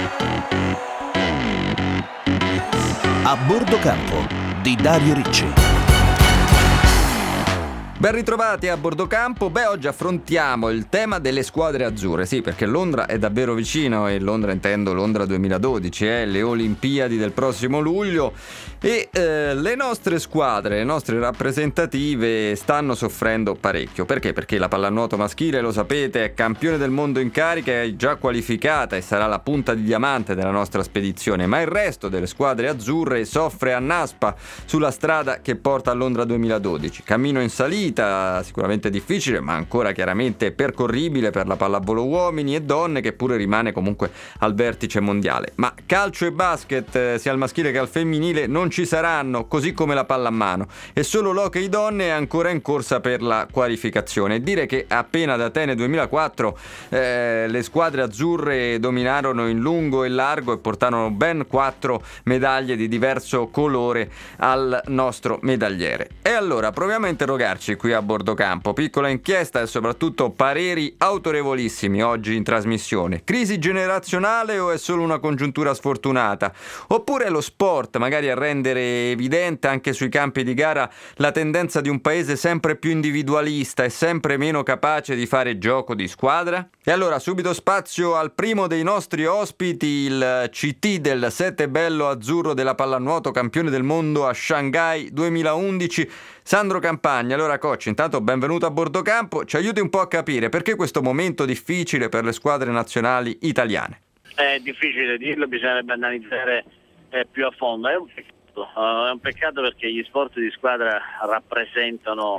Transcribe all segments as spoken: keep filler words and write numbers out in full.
A bordo campo di Dario Ricci. Ben ritrovati a bordo campo. Beh, oggi affrontiamo il tema delle squadre azzurre. Sì, perché Londra è davvero vicino, e Londra intendo Londra duemiladodici, eh, le Olimpiadi del prossimo luglio, e eh, le nostre squadre, le nostre rappresentative stanno soffrendo parecchio. Perché? Perché la pallanuoto maschile, lo sapete, è campione del mondo in carica, è già qualificata e sarà la punta di diamante della nostra spedizione, ma il resto delle squadre azzurre soffre a naspa sulla strada che porta a Londra duemiladodici. Cammino in salita, sicuramente difficile, ma ancora chiaramente percorribile per la pallavolo uomini e donne, che pure rimane comunque al vertice mondiale. Ma calcio e basket, sia al maschile che al femminile, non ci saranno, così come la pallamano, e solo l'hockey donne è ancora in corsa per la qualificazione. Dire che appena ad Atene duemilaquattro eh, le squadre azzurre dominarono in lungo e largo e portarono ben quattro medaglie di diverso colore al nostro medagliere. E allora proviamo a interrogarci qui a bordo campo. Piccola inchiesta e soprattutto pareri autorevolissimi oggi in trasmissione. Crisi generazionale o è solo una congiuntura sfortunata? Oppure è lo sport magari a rendere evidente anche sui campi di gara la tendenza di un paese sempre più individualista e sempre meno capace di fare gioco di squadra? E allora subito spazio al primo dei nostri ospiti, il C T del sette bello azzurro della pallanuoto, campione del mondo a Shanghai duemilaundici, Sandro Campagna. Allora coach, intanto benvenuto a bordo campo, ci aiuti un po' a capire perché questo momento difficile per le squadre nazionali italiane. È difficile dirlo, bisognerebbe analizzare eh, più a fondo. È un peccato, uh, è un peccato perché gli sport di squadra rappresentano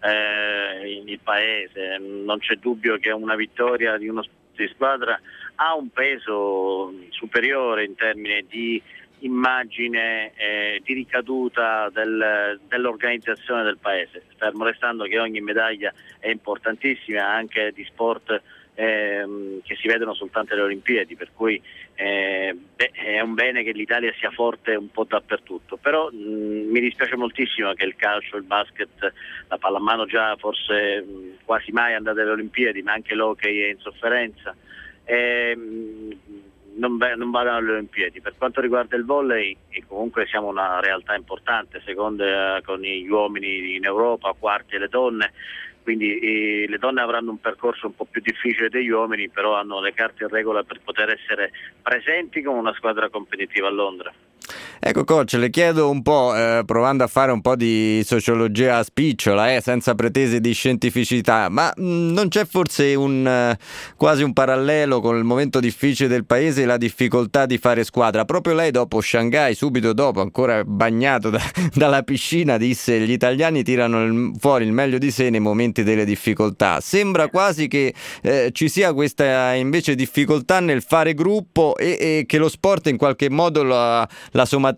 eh, il paese. Non c'è dubbio che una vittoria di uno sport di squadra ha un peso superiore in termini di immagine eh, di ricaduta del, dell'organizzazione del paese, fermo restando che ogni medaglia è importantissima, anche di sport ehm, che si vedono soltanto alle Olimpiadi, per cui eh, beh, è un bene che l'Italia sia forte un po' dappertutto. Però mh, mi dispiace moltissimo che il calcio, il basket, la pallamano già forse mh, quasi mai è andata alle Olimpiadi, ma anche l'hockey è in sofferenza. Ehm, non, non vadano alle Olimpiadi. Per quanto riguarda il volley, e comunque siamo una realtà importante, seconda con gli uomini in Europa, quarti le donne, quindi eh, le donne avranno un percorso un po' più difficile degli uomini, però hanno le carte in regola per poter essere presenti come una squadra competitiva a Londra. Ecco coach, le chiedo un po', eh, provando a fare un po' di sociologia a spicciola, eh, senza pretese di scientificità, ma mh, non c'è forse un eh, quasi un parallelo con il momento difficile del paese e la difficoltà di fare squadra? Proprio lei dopo Shanghai, subito dopo, ancora bagnato da, dalla piscina, disse: gli italiani tirano il, fuori il meglio di sé nei momenti delle difficoltà. Sembra quasi che eh, ci sia questa invece difficoltà nel fare gruppo e, e che lo sport in qualche modo la, la somatizzi.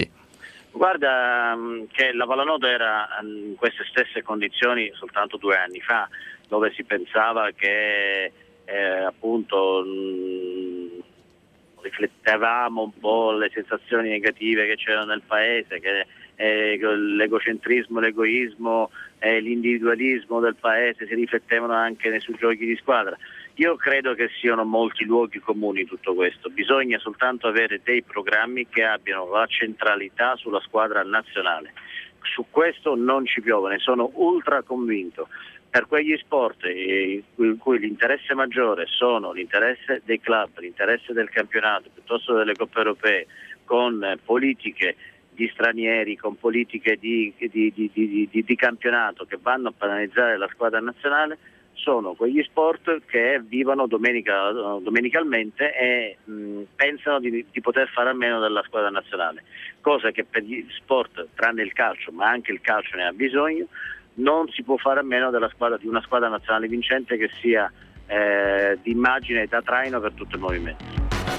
Guarda che la pallanuoto era in queste stesse condizioni soltanto due anni fa, dove si pensava che eh, appunto mh, riflettevamo un po' le sensazioni negative che c'erano nel paese, che eh, l'egocentrismo, l'egoismo e l'individualismo del paese si riflettevano anche nei sui giochi di squadra. Io credo che siano molti luoghi comuni in tutto questo, bisogna soltanto avere dei programmi che abbiano la centralità sulla squadra nazionale. Su questo non ci piove, ne sono ultra convinto. Per quegli sport in cui l'interesse maggiore sono l'interesse dei club, l'interesse del campionato piuttosto delle coppe europee, con politiche di stranieri, con politiche di, di, di, di, di, di campionato che vanno a penalizzare la squadra nazionale, sono quegli sport che vivono domenica, domenicalmente e mh, pensano di, di poter fare a meno della squadra nazionale, cosa che per gli sport, tranne il calcio, ma anche il calcio ne ha bisogno, non si può fare a meno della squadra, di una squadra nazionale vincente che sia eh, di immagine e da traino per tutto il movimento.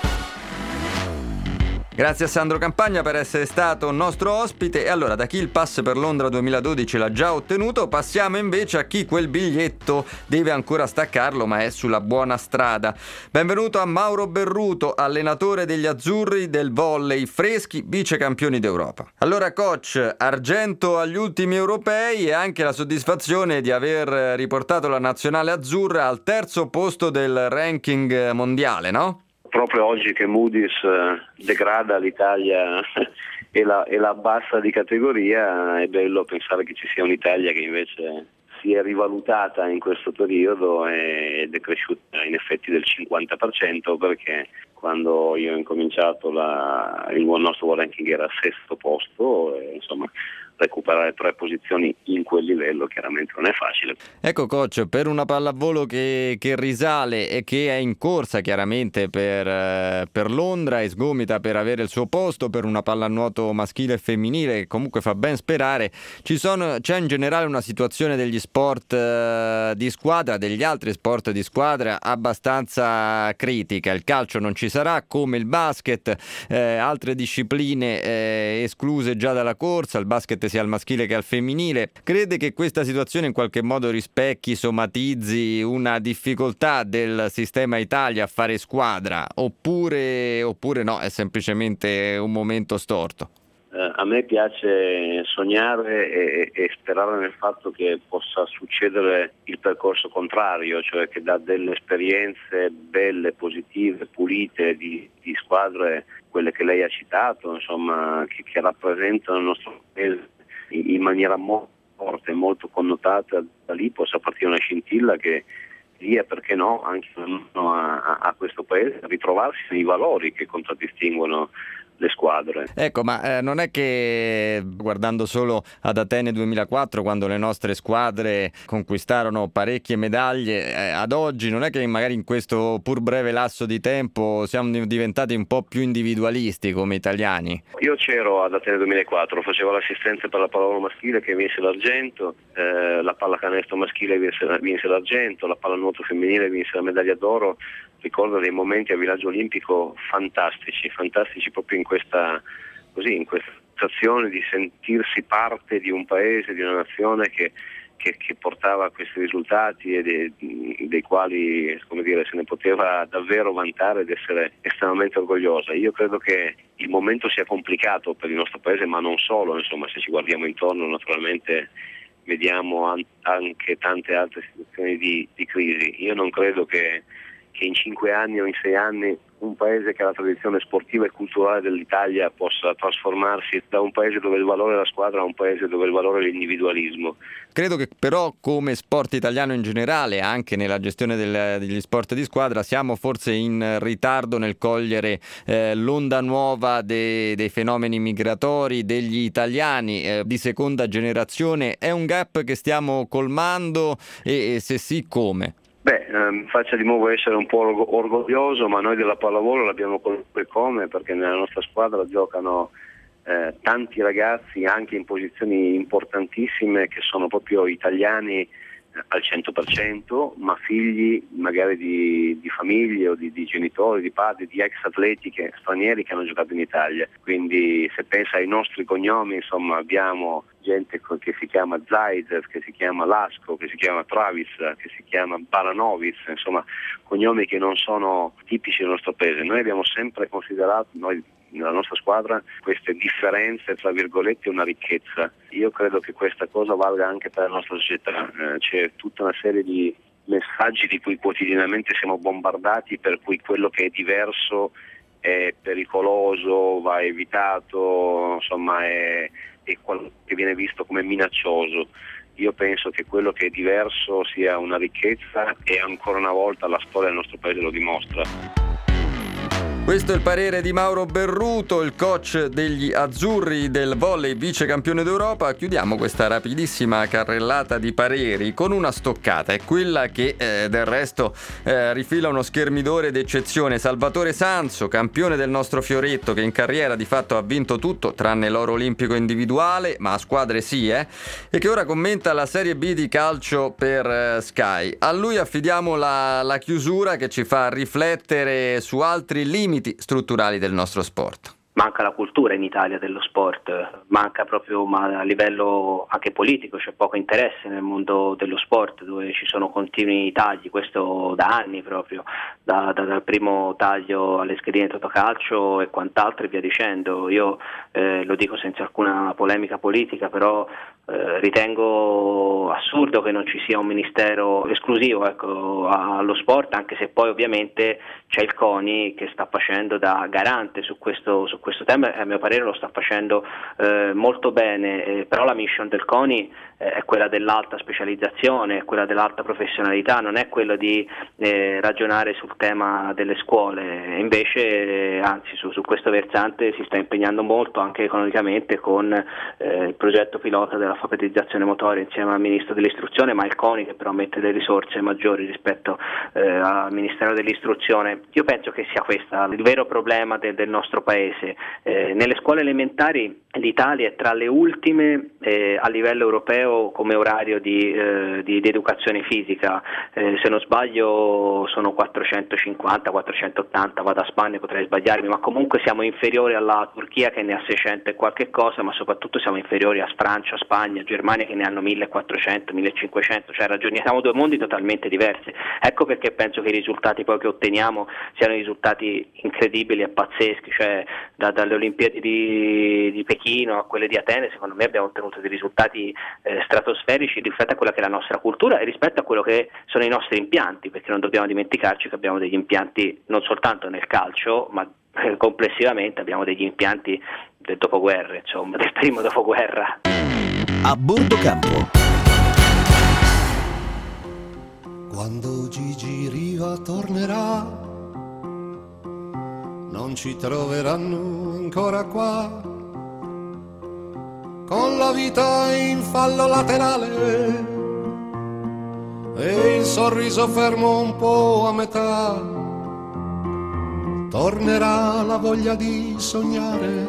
Grazie a Sandro Campagna per essere stato nostro ospite. E allora, da chi il pass per Londra duemiladodici l'ha già ottenuto, passiamo invece a chi quel biglietto deve ancora staccarlo ma è sulla buona strada. Benvenuto a Mauro Berruto, allenatore degli azzurri del volley freschi, vice campioni d'Europa. Allora coach, argento agli ultimi europei e anche la soddisfazione di aver riportato la nazionale azzurra al terzo posto del ranking mondiale, no? Proprio oggi che Moody's eh, degrada l'Italia e la, e la abbassa di categoria, è bello pensare che ci sia un'Italia che invece si è rivalutata in questo periodo ed è cresciuta in effetti del cinquanta per cento, perché quando io ho incominciato la, il nostro World Ranking era al sesto posto, e, insomma, recuperare tre posizioni in quel livello chiaramente non è facile. Ecco coach, per una pallavolo che, che risale e che è in corsa chiaramente per, eh, per Londra e sgomita per avere il suo posto, per una pallanuoto maschile e femminile che comunque fa ben sperare, ci sono, c'è in generale una situazione degli sport eh, di squadra, degli altri sport di squadra abbastanza critica. Il calcio non ci sarà, come il basket, eh, altre discipline eh, escluse già dalla corsa, il basket sia al maschile che al femminile. Crede che questa situazione in qualche modo rispecchi, somatizzi una difficoltà del sistema Italia a fare squadra, oppure, oppure no, è semplicemente un momento storto? Eh, a me piace sognare e, e sperare nel fatto che possa succedere il percorso contrario, cioè che da delle esperienze belle, positive, pulite di, di squadre, quelle che lei ha citato, insomma, che, che rappresentano il nostro paese in maniera molto forte, molto connotata, da lì possa partire una scintilla che dia, perché no, anche a, a questo paese a ritrovarsi nei valori che contraddistinguono le squadre. Ecco, ma eh, non è che guardando solo ad Atene duemilaquattro, quando le nostre squadre conquistarono parecchie medaglie, eh, ad oggi non è che magari in questo pur breve lasso di tempo siamo diventati un po' più individualisti come italiani? Io c'ero ad Atene duemilaquattro, facevo l'assistenza per la pallavolo maschile che vinse l'argento, eh, la pallacanestro maschile vinse, vinse l'argento, la pallanuoto femminile vinse la medaglia d'oro. Ricordo dei momenti a Villaggio Olimpico fantastici, fantastici proprio in questa, così, in questa sensazione di sentirsi parte di un paese, di una nazione che, che, che portava a questi risultati e dei, dei quali, come dire, se ne poteva davvero vantare ed essere estremamente orgogliosa. Io credo che il momento sia complicato per il nostro paese, ma non solo, insomma, se ci guardiamo intorno naturalmente vediamo an- anche tante altre situazioni di, di crisi. Io non credo che che in cinque anni o in sei anni un paese che ha la tradizione sportiva e culturale dell'Italia possa trasformarsi da un paese dove il valore è la squadra a un paese dove il valore è l'individualismo. Credo che però come sport italiano in generale, anche nella gestione del, degli sport di squadra, siamo forse in ritardo nel cogliere eh, l'onda nuova de, dei fenomeni migratori, degli italiani eh, di seconda generazione. È un gap che stiamo colmando e, e se sì, come? Beh, ehm, faccia di nuovo essere un po' orgoglioso, ma noi della pallavolo l'abbiamo comunque come, perché nella nostra squadra giocano eh, tanti ragazzi anche in posizioni importantissime che sono proprio italiani eh, al cento per cento, ma figli magari di, di famiglie o di, di genitori, di padri, di ex atleti che, stranieri che hanno giocato in Italia. Quindi se pensa ai nostri cognomi, insomma, abbiamo gente che si chiama Zaidev, che si chiama Lasko, che si chiama Travis, che si chiama Baranovic, insomma cognomi che non sono tipici del nostro paese. Noi abbiamo sempre considerato, noi nella nostra squadra, queste differenze tra virgolette una ricchezza. Io credo che questa cosa valga anche per la nostra società. Eh, c'è tutta una serie di messaggi di cui quotidianamente siamo bombardati, per cui quello che è diverso è pericoloso, va evitato, insomma è e quello che viene visto come minaccioso. Io penso che quello che è diverso sia una ricchezza e ancora una volta la storia del nostro paese lo dimostra. Questo è il parere di Mauro Berruto, il coach degli azzurri del volley, vice campione d'Europa. Chiudiamo questa rapidissima carrellata di pareri con una stoccata, è quella che eh, del resto eh, rifila uno schermidore d'eccezione. Salvatore Sanso, campione del nostro fioretto, che in carriera di fatto ha vinto tutto tranne l'oro olimpico individuale, ma a squadre sì, eh, e che ora commenta la Serie B di calcio per eh, Sky. A lui affidiamo la, la chiusura che ci fa riflettere su altri limiti strutturali del nostro sport. Manca la cultura in Italia dello sport, manca proprio ma a livello anche politico, c'è poco interesse nel mondo dello sport, dove ci sono continui tagli, questo da anni proprio, da, da, dal primo taglio alle schedine Totocalcio e quant'altro e via dicendo. Io eh, lo dico senza alcuna polemica politica, però eh, ritengo assurdo che non ci sia un ministero esclusivo, ecco, allo sport, anche se poi ovviamente c'è il CONI che sta facendo da garante su questo, su questo tema, e a mio parere lo sta facendo eh, molto bene, eh, però la mission del CONI eh, è quella dell'alta specializzazione, è quella dell'alta professionalità, non è quella di eh, ragionare sul tema delle scuole. Invece eh, anzi su, su questo versante si sta impegnando molto anche economicamente con eh, il progetto pilota della alfabetizzazione motoria insieme al Ministro dell'Istruzione, ma il CONI che però mette delle risorse maggiori rispetto eh, al Ministero dell'Istruzione. Io penso che sia questo il vero problema del, del nostro paese. Eh, nelle scuole elementari l'Italia è tra le ultime eh, a livello europeo come orario di, eh, di, di educazione fisica, eh, se non sbaglio sono quattrocentocinquanta quattrocentottanta, vado a Spagna, potrei sbagliarmi, ma comunque siamo inferiori alla Turchia che ne ha seicento e qualche cosa, ma soprattutto siamo inferiori a Francia, Spagna, Germania che ne hanno millequattrocento millecinquecento, cioè ragioniamo due mondi totalmente diversi. Ecco perché penso che i risultati poi che otteniamo siano risultati incredibili e pazzeschi, cioè da, dalle Olimpiadi di, di Pechino a quelle di Atene, secondo me abbiamo ottenuto dei risultati eh, stratosferici rispetto a quella che è la nostra cultura e rispetto a quello che sono i nostri impianti, perché non dobbiamo dimenticarci che abbiamo degli impianti non soltanto nel calcio, ma eh, complessivamente abbiamo degli impianti del dopoguerra, insomma, del primo dopoguerra. A bordo campo. Quando Gigi Riva tornerà, non ci troveranno ancora qua, con la vita in fallo laterale e il sorriso fermo un po' a metà. Tornerà la voglia di sognare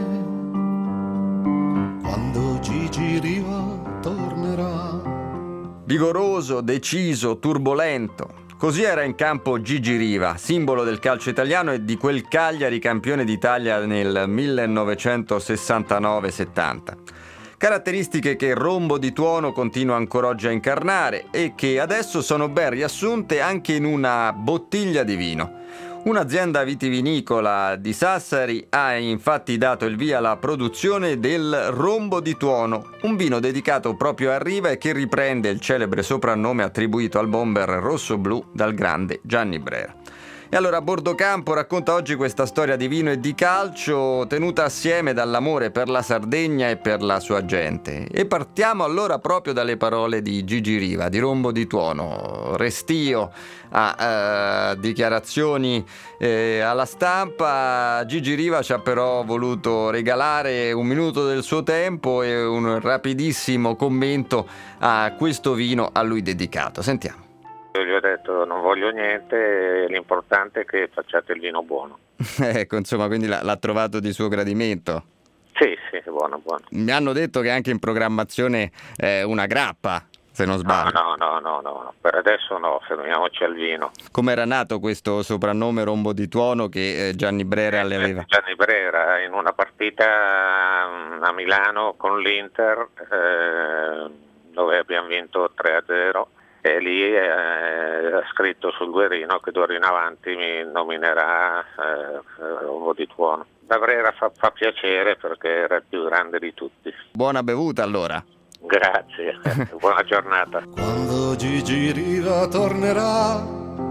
quando Gigi Riva tornerà. Vigoroso, deciso, turbolento. Così era in campo Gigi Riva, simbolo del calcio italiano e di quel Cagliari campione d'Italia nel millenovecentosessantanove settanta. Caratteristiche che Rombo di Tuono continua ancora oggi a incarnare e che adesso sono ben riassunte anche in una bottiglia di vino. Un'azienda vitivinicola di Sassari ha infatti dato il via alla produzione del Rombo di Tuono, un vino dedicato proprio a Riva e che riprende il celebre soprannome attribuito al bomber rosso-blu dal grande Gianni Brera. E allora a bordo campo racconta oggi questa storia di vino e di calcio tenuta assieme dall'amore per la Sardegna e per la sua gente. E partiamo allora proprio dalle parole di Gigi Riva, di Rombo di Tuono, restio a eh, dichiarazioni eh, alla stampa. Gigi Riva ci ha però voluto regalare un minuto del suo tempo e un rapidissimo commento a questo vino a lui dedicato. Sentiamo. Io gli ho detto non voglio niente, l'importante è che facciate il vino buono. Ecco, insomma, quindi l'ha, l'ha trovato di suo gradimento? Sì, sì, buono, buono. Mi hanno detto che anche in programmazione eh, una grappa, se non sbaglio. No, no, no, no, no, per adesso no, fermiamoci al vino. Come era nato questo soprannome Rombo di Tuono che eh, Gianni Brera le aveva? Gianni Brera in una partita a Milano con l'Inter eh, dove abbiamo vinto tre a zero. E lì eh, ha scritto sul guerrino che d'ora in avanti mi nominerà eh, Rombo di Tuono. Da Brera fa, fa piacere perché era il più grande di tutti. Buona bevuta allora. Grazie, buona giornata. Quando Gigi Riva tornerà,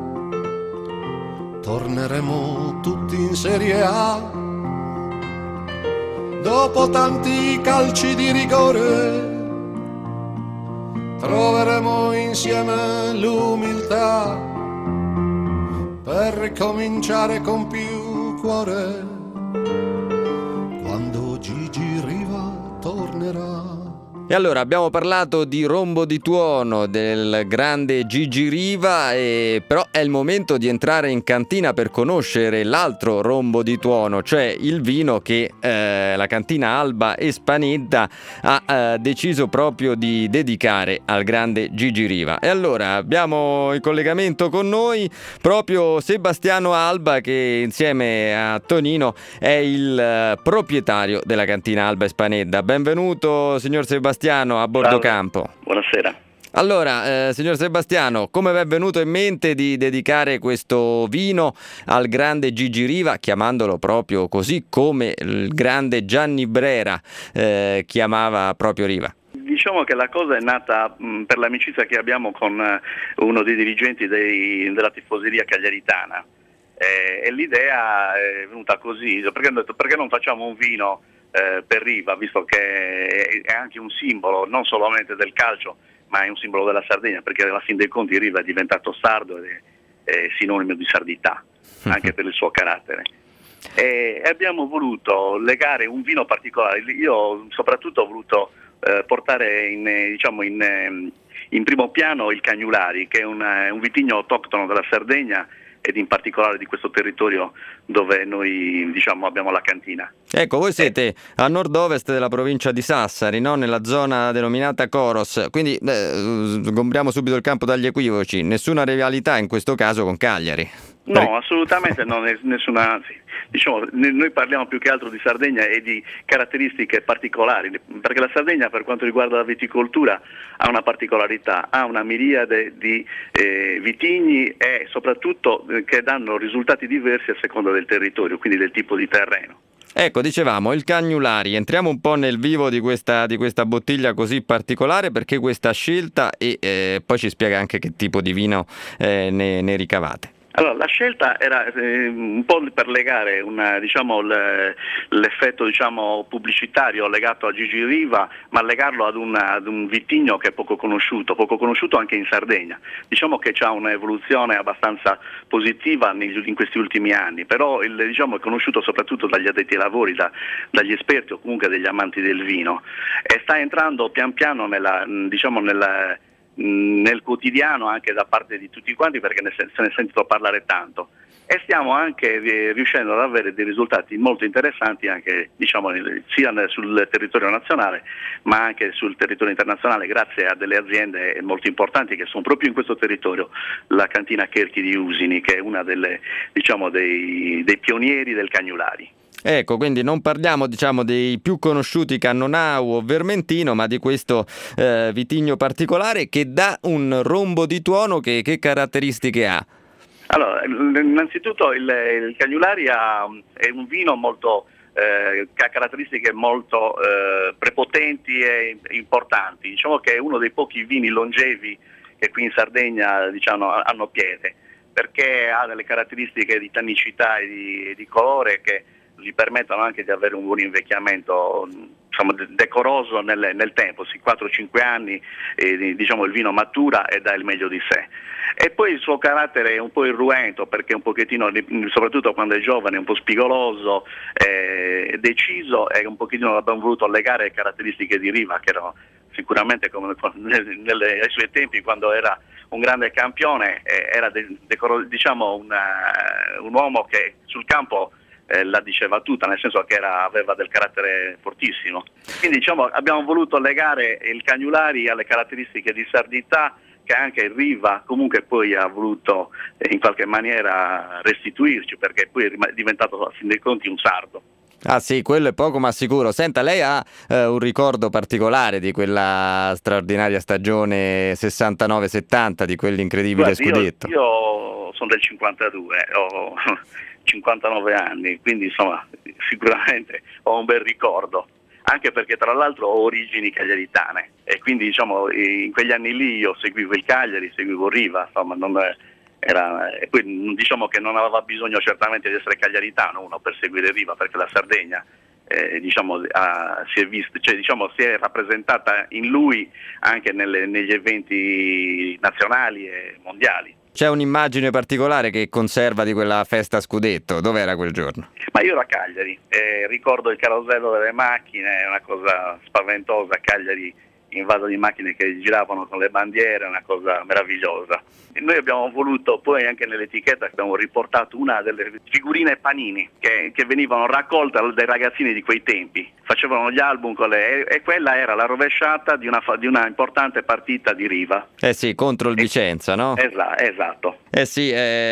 torneremo tutti in Serie A. Dopo tanti calci di rigore troveremo insieme l'umiltà per ricominciare con più cuore quando Gigi Riva tornerà. E allora abbiamo parlato di Rombo di Tuono, del grande Gigi Riva, e però è il momento di entrare in cantina per conoscere l'altro Rombo di Tuono, cioè il vino che eh, la cantina Alba e Spanedda ha eh, deciso proprio di dedicare al grande Gigi Riva. E allora abbiamo in collegamento con noi proprio Sebastiano Alba, che insieme a Tonino è il eh, proprietario della cantina Alba e Spanedda. Benvenuto signor Sebastiano a bordo Salve. campo. Buonasera. Allora, eh, signor Sebastiano, come vi è venuto in mente di dedicare questo vino al grande Gigi Riva, chiamandolo proprio così come il grande Gianni Brera eh, chiamava proprio Riva? Diciamo che la cosa è nata mh, per l'amicizia che abbiamo con uh, uno dei dirigenti dei, della tifoseria cagliaritana eh, e l'idea è venuta così, perché hanno detto perché non facciamo un vino eh, per Riva, visto che è, è anche un simbolo non solamente del calcio, ma è un simbolo della Sardegna, perché alla fin dei conti Riva è diventato sardo ed è, è sinonimo di sardità, anche per il suo carattere. E abbiamo voluto legare un vino particolare, io soprattutto ho voluto eh, portare in, diciamo in, in primo piano il Cagnulari, che è una, un vitigno autoctono della Sardegna ed in particolare di questo territorio dove noi diciamo abbiamo la cantina. Ecco, voi siete a nord-ovest della provincia di Sassari, no? Nella zona denominata Coros, quindi eh, sgombriamo subito il campo dagli equivoci, nessuna rivalità in questo caso con Cagliari. No, assolutamente no, nessuna, anzi, diciamo, noi parliamo più che altro di Sardegna e di caratteristiche particolari, perché la Sardegna per quanto riguarda la viticoltura ha una particolarità, ha una miriade di eh, vitigni e soprattutto eh, che danno risultati diversi a seconda del territorio, quindi del tipo di terreno. Ecco, dicevamo, il Cagnulari, entriamo un po' nel vivo di questa, di questa bottiglia così particolare, perché questa scelta e eh, poi ci spiega anche che tipo di vino eh, ne, ne ricavate. Allora, la scelta era eh, un po' per legare una, diciamo, le, l'effetto diciamo, pubblicitario legato a Gigi Riva, ma legarlo ad, una, ad un vitigno che è poco conosciuto, poco conosciuto anche in Sardegna. Diciamo che c'ha un'evoluzione abbastanza positiva negli, in questi ultimi anni, però il, diciamo, è conosciuto soprattutto dagli addetti ai lavori, da, dagli esperti o comunque degli amanti del vino, e sta entrando pian piano nella, diciamo, nella nel quotidiano anche da parte di tutti quanti, perché ne se ne è sentito parlare tanto e stiamo anche riuscendo ad avere dei risultati molto interessanti anche diciamo sia sul territorio nazionale ma anche sul territorio internazionale, grazie a delle aziende molto importanti che sono proprio in questo territorio, la cantina Cherchi di Usini, che è una delle diciamo dei, dei pionieri del Cagnulari. Ecco, quindi non parliamo diciamo dei più conosciuti Cannonau o Vermentino, ma di questo eh, vitigno particolare che dà un rombo di tuono. Che, che caratteristiche ha? Allora, innanzitutto il, il Cagnulari ha, è un vino molto eh, che ha caratteristiche molto eh, prepotenti e importanti. Diciamo che è uno dei pochi vini longevi che qui in Sardegna diciamo, hanno piede, perché ha delle caratteristiche di tannicità e di, di colore che gli permettono anche di avere un buon invecchiamento insomma, decoroso nel, nel tempo, sì, quattro cinque anni eh, diciamo, il vino matura e dà il meglio di sé. E poi il suo carattere è un po' irruento, perché un pochettino, soprattutto quando è giovane, è un po' spigoloso, eh, deciso, e un pochettino abbiamo voluto legare le caratteristiche di Riva, che erano sicuramente come nel, nel, ai suoi tempi, quando era un grande campione, eh, era de, decoro, diciamo una, un uomo che sul campo Eh, la diceva tutta, nel senso che era, aveva del carattere fortissimo. Quindi diciamo abbiamo voluto legare il Cagnulari alle caratteristiche di sardità che anche il Riva comunque poi ha voluto eh, in qualche maniera restituirci, perché poi è diventato a fin dei conti un sardo. Ah sì, quello è poco ma sicuro. Senta, lei ha eh, un ricordo particolare di quella straordinaria stagione sessantanove settanta, di quell'incredibile Guardi, scudetto? Io, io sono del cinquantadue, ho cinquantanove anni, quindi insomma sicuramente ho un bel ricordo, anche perché tra l'altro ho origini cagliaritane e quindi diciamo in quegli anni lì io seguivo il Cagliari, seguivo Riva, insomma non era, e poi diciamo che non aveva bisogno certamente di essere cagliaritano uno per seguire Riva, perché la Sardegna eh, diciamo ha, si è vista, cioè diciamo si è rappresentata in lui anche nelle, negli eventi nazionali e mondiali. C'è un'immagine particolare che conserva di quella festa scudetto? Dov'era quel giorno? Ma io ero a Cagliari, eh, ricordo il carosello delle macchine, è una cosa spaventosa, Cagliari invasa di macchine che giravano con le bandiere, è una cosa meravigliosa. E noi abbiamo voluto poi anche nell'etichetta, abbiamo riportato una delle figurine Panini che, che venivano raccolte dai ragazzini di quei tempi, facevano gli album con le, e, e quella era la rovesciata di una, di una importante partita di Riva. Eh sì, contro il Vicenza, no? Esa, esatto. Eh sì,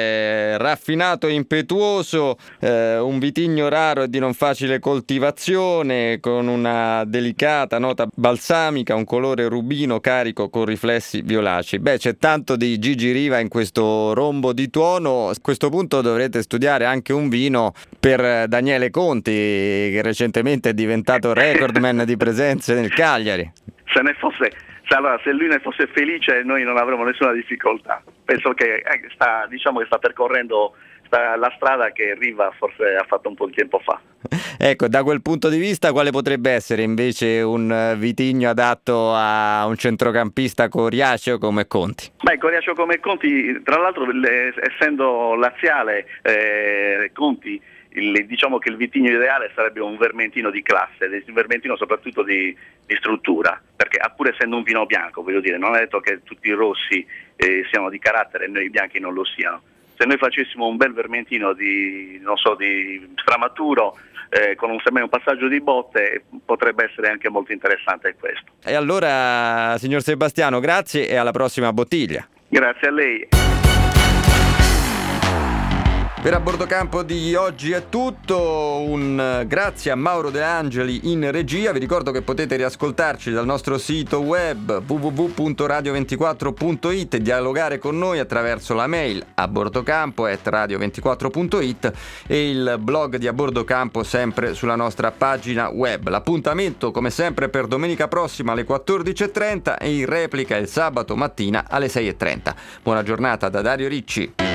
è raffinato e impetuoso, eh, un vitigno raro e di non facile coltivazione, con una delicata nota balsamica, un colore rubino carico con riflessi violacei. Beh, c'è tanto di Gigi Riva in questo rombo di tuono. A questo punto dovrete studiare anche un vino per Daniele Conti, che recentemente è diventato recordman di presenze nel Cagliari. Se ne fosse, se, allora, se lui ne fosse felice noi non avremmo nessuna difficoltà. Penso che sta, diciamo che sta percorrendo sta, la strada che Riva forse ha fatto un po' di tempo fa. Ecco, da quel punto di vista quale potrebbe essere invece un vitigno adatto a un centrocampista coriaceo come Conti? Beh, coriaceo come Conti, tra l'altro le, essendo laziale eh, Conti, il, diciamo che il vitigno ideale sarebbe un vermentino di classe, un vermentino soprattutto di, di struttura, perché pur essendo un vino bianco, voglio dire, non è detto che tutti i rossi eh, siano di carattere e noi i bianchi non lo siano. Se noi facessimo un bel vermentino di, non so, di stramaturo, eh, con un, un passaggio di botte, potrebbe essere anche molto interessante questo. E allora, signor Sebastiano, grazie e alla prossima bottiglia. Grazie a lei. Per A Bordo Campo di oggi è tutto, un grazie a Mauro De Angeli in regia. Vi ricordo che potete riascoltarci dal nostro sito web w w w punto radio ventiquattro punto i t e dialogare con noi attraverso la mail a bordocampo chiocciola radio ventiquattro punto i t e il blog di A Bordo Campo sempre sulla nostra pagina web. L'appuntamento come sempre per domenica prossima alle quattordici e trenta e in replica il sabato mattina alle sei e trenta. Buona giornata da Dario Ricci.